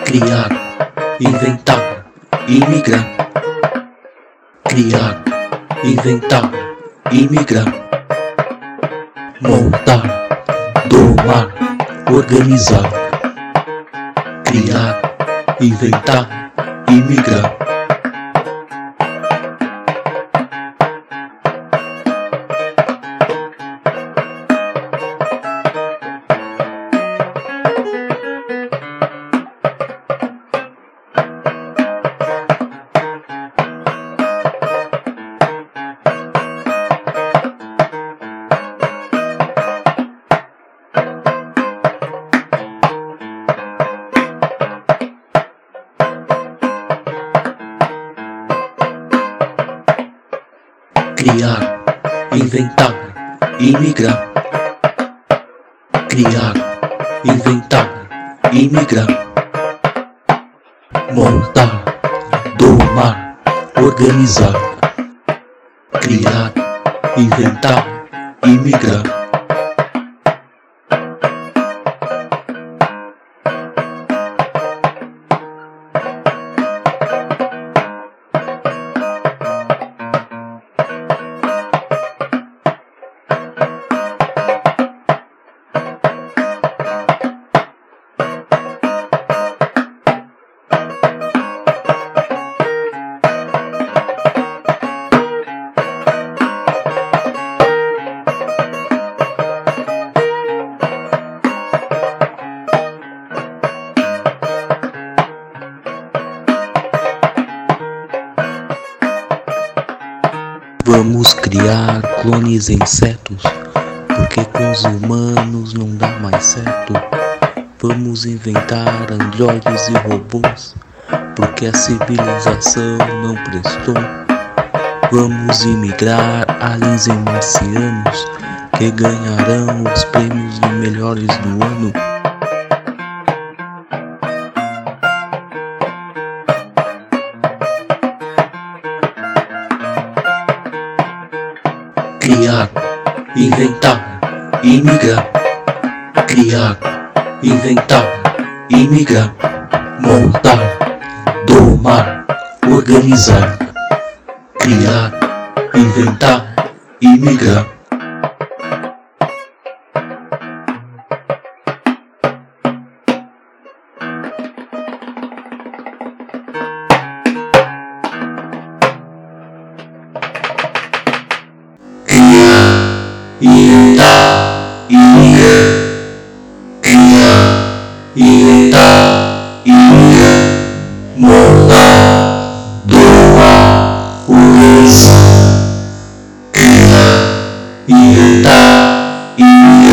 criar, inventar, imigrar. Criar, inventar, imigrar. Montar, domar, organizar. Criar, inventar, imigrar. Criar, inventar, imigrar. Criar, inventar, imigrar. Montar, domar, organizar. Criar, inventar, imigrar. Vamos criar clones e insetos, porque com os humanos não dá mais certo. Vamos inventar androides e robôs, porque a civilização não prestou. Vamos imigrar aliens e marcianos, que ganharão os prêmios de melhores do ano. Criar, inventar, imigrar. Criar, inventar, imigrar. Montar, domar, organizar. Criar, inventar, imigrar. Inventar, imigrar. Criar, inventar, imigrar. Montar, domar, organizar. Criar, inventar, imigrar.